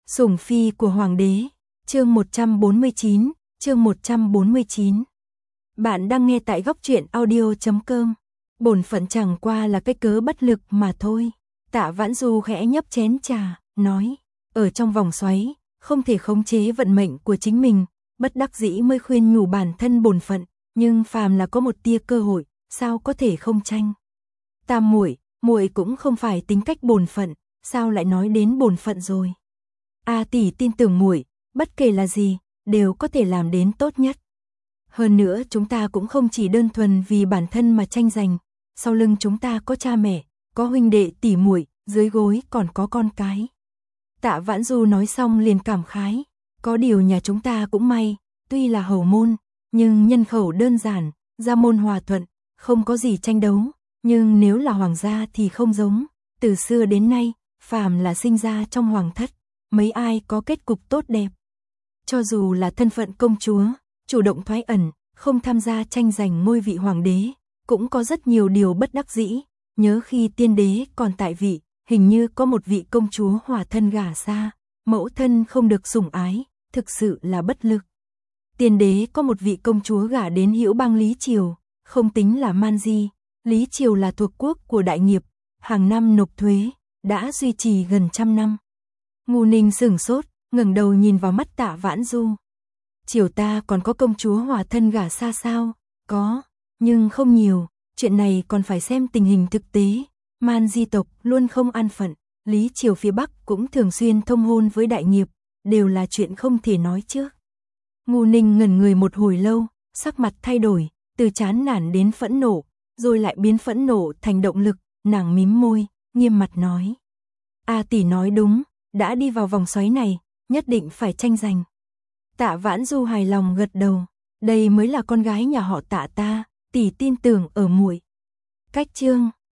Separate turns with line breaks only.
Sủng phi của hoàng đế, chương 149, chương 149. Bạn đang nghe tại góc truyện audio.com. Bổn phận chẳng qua là cái cớ bất lực mà thôi. Tạ Vãn Du khẽ nhấp chén trà, nói, ở trong vòng xoáy, không thể khống chế vận mệnh của chính mình, bất đắc dĩ mới khuyên nhủ bản thân bổn phận, nhưng phàm là có một tia cơ hội, sao có thể không tranh. Tam muội cũng không phải tính cách bổn phận, sao lại nói đến bổn phận rồi. A tỷ tin tưởng muội, bất kể là gì, đều có thể làm đến tốt nhất. Hơn nữa chúng ta cũng không chỉ đơn thuần vì bản thân mà tranh giành, sau lưng chúng ta có cha mẹ, có huynh đệ tỷ muội, dưới gối còn có con cái. Tạ Vãn Du nói xong liền cảm khái, có điều nhà chúng ta cũng may, tuy là hầu môn, nhưng nhân khẩu đơn giản, gia môn hòa thuận, không có gì tranh đấu, nhưng nếu là hoàng gia thì không giống, từ xưa đến nay, phàm là sinh ra trong hoàng thất, mấy ai có kết cục tốt đẹp. Cho dù là thân phận công chúa, chủ động thoái ẩn, không tham gia tranh giành ngôi vị hoàng đế, cũng có rất nhiều điều bất đắc dĩ, nhớ khi tiên đế còn tại vị, hình như có một vị công chúa hòa thân gả xa, mẫu thân không được sủng ái, thực sự là bất lực. Tiên đế có một vị công chúa gả đến Hữu Bang Lý Triều, không tính là man di, Lý Triều là thuộc quốc của đại nghiệp, hàng năm nộp thuế, đã duy trì gần 100 năm. Ngô Ninh sửng sốt, ngẩng đầu nhìn vào mắt Tạ Vãn Du. Triều ta còn có công chúa hòa thân gả xa sao? Có, nhưng không nhiều, chuyện này còn phải xem tình hình thực tế. Man di tộc luôn không an phận, Lý Triều phía Bắc cũng thường xuyên thông hôn với đại nghiệp, đều là chuyện không thể nói trước. Ngô Ninh ngẩn người một hồi lâu, sắc mặt thay đổi, từ chán nản đến phẫn nộ, rồi lại biến phẫn nộ thành động lực, nàng mím môi, nghiêm mặt nói. A tỷ nói đúng, đã đi vào vòng xoáy này, nhất định phải tranh giành. Tạ Vãn Du hài lòng gật đầu, đây mới là con gái nhà họ Tạ ta, tỷ tin tưởng ở muội. Cách chương